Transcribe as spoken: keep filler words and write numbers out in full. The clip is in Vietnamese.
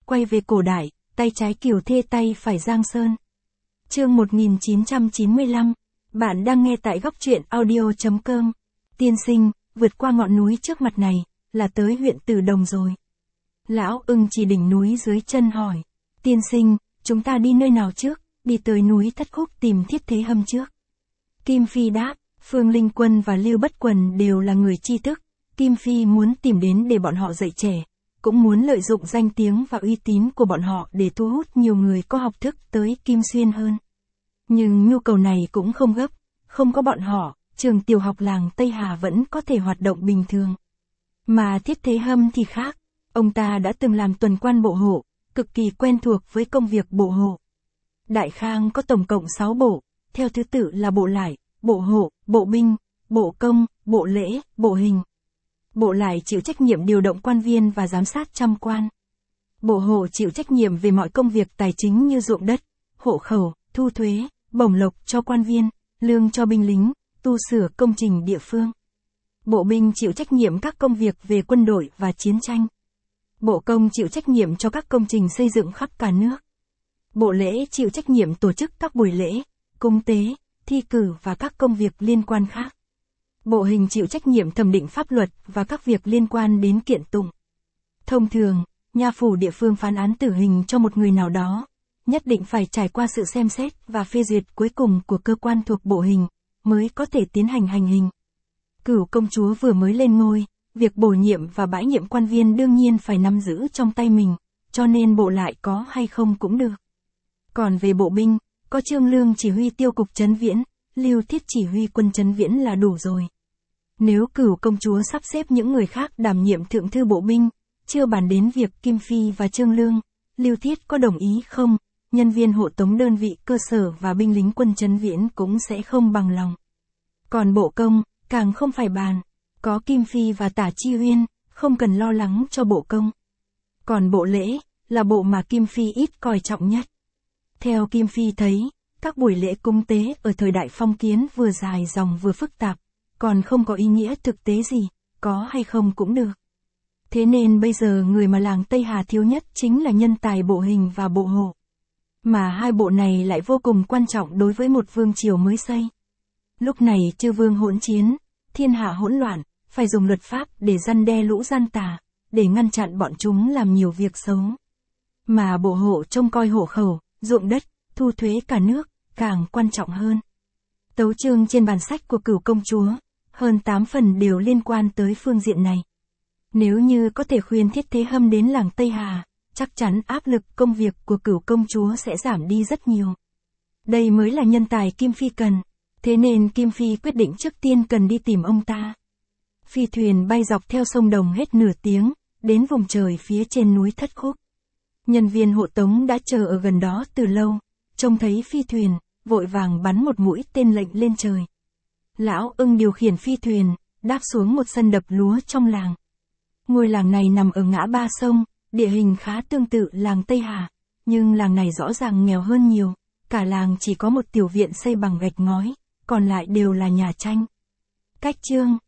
quay về cổ đại, tay trái Kiều Thê tay phải Giang Sơn. Chương một nghìn chín trăm chín mươi lăm, bạn đang nghe tại góc truyện audio chấm com. Tiên sinh, vượt qua ngọn núi trước mặt này, là tới huyện Tử Đồng rồi. Lão Ưng chỉ đỉnh núi dưới chân hỏi. Tiên sinh, chúng ta đi nơi nào trước? Đi tới núi Thất Khúc tìm Thiết Thế Hâm trước. Kim Phi đáp, Phương Linh Quân và Lưu Bất Quần đều là người tri thức. Kim Phi muốn tìm đến để bọn họ dạy trẻ, cũng muốn lợi dụng danh tiếng và uy tín của bọn họ để thu hút nhiều người có học thức tới Kim Xuyên hơn. Nhưng nhu cầu này cũng không gấp, không có bọn họ, trường tiểu học làng Tây Hà vẫn có thể hoạt động bình thường. Mà Thiết Thế Hâm thì khác, ông ta đã từng làm tuần quan bộ hộ, cực kỳ quen thuộc với công việc bộ hộ. Đại Khang có tổng cộng sáu bộ, theo thứ tự là bộ lại, bộ hộ, bộ binh, bộ công, bộ lễ, bộ hình. Bộ lại chịu trách nhiệm điều động quan viên và giám sát trăm quan. Bộ hộ chịu trách nhiệm về mọi công việc tài chính như ruộng đất, hộ khẩu, thu thuế, bổng lộc cho quan viên, lương cho binh lính, tu sửa công trình địa phương. Bộ binh chịu trách nhiệm các công việc về quân đội và chiến tranh. Bộ công chịu trách nhiệm cho các công trình xây dựng khắp cả nước. Bộ lễ chịu trách nhiệm tổ chức các buổi lễ, cúng tế, thi cử và các công việc liên quan khác. Bộ hình chịu trách nhiệm thẩm định pháp luật và các việc liên quan đến kiện tụng. Thông thường, nha phủ địa phương phán án tử hình cho một người nào đó, nhất định phải trải qua sự xem xét và phê duyệt cuối cùng của cơ quan thuộc bộ hình, mới có thể tiến hành hành hình. Cửu công chúa vừa mới lên ngôi, việc bổ nhiệm và bãi nhiệm quan viên đương nhiên phải nắm giữ trong tay mình, cho nên bộ lại có hay không cũng được. Còn về bộ binh, có Trương Lương chỉ huy tiêu cục Trấn Viễn, Lưu Thiết chỉ huy quân Trấn Viễn là đủ rồi. Nếu cửu công chúa sắp xếp những người khác đảm nhiệm thượng thư bộ binh, chưa bàn đến việc Kim Phi và Trương Lương, Lưu Thiết có đồng ý không, nhân viên hộ tống đơn vị cơ sở và binh lính quân Trấn Viễn cũng sẽ không bằng lòng. Còn bộ công, càng không phải bàn, có Kim Phi và Tả Chi Uyên, không cần lo lắng cho bộ công. Còn bộ lễ, là bộ mà Kim Phi ít coi trọng nhất. Theo Kim Phi thấy, các buổi lễ cúng tế ở thời đại phong kiến vừa dài dòng vừa phức tạp, còn không có ý nghĩa thực tế gì, có hay không cũng được. Thế nên bây giờ người mà làng Tây Hà thiếu nhất chính là nhân tài bộ hình và bộ hộ. Mà hai bộ này lại vô cùng quan trọng đối với một vương triều mới xây. Lúc này chư vương hỗn chiến, thiên hạ hỗn loạn, phải dùng luật pháp để răn đe lũ gian tà, để ngăn chặn bọn chúng làm nhiều việc xấu. Mà bộ hộ trông coi hộ khẩu, ruộng đất, thu thuế cả nước, càng quan trọng hơn. Tấu chương trên bản sách của cửu công chúa, hơn tám phần đều liên quan tới phương diện này. Nếu như có thể khuyên Thiết Thế Hâm đến làng Tây Hà, chắc chắn áp lực công việc của cửu công chúa sẽ giảm đi rất nhiều. Đây mới là nhân tài Kim Phi cần, thế nên Kim Phi quyết định trước tiên cần đi tìm ông ta. Phi thuyền bay dọc theo sông Đồng hết nửa tiếng, đến vùng trời phía trên núi Thất Khúc. Nhân viên hộ tống đã chờ ở gần đó từ lâu, trông thấy phi thuyền, vội vàng bắn một mũi tên lệnh lên trời. Lão Ưng điều khiển phi thuyền, đáp xuống một sân đập lúa trong làng. Ngôi làng này nằm ở ngã ba sông, địa hình khá tương tự làng Tây Hà, nhưng làng này rõ ràng nghèo hơn nhiều, cả làng chỉ có một tiểu viện xây bằng gạch ngói, còn lại đều là nhà tranh. Cách chương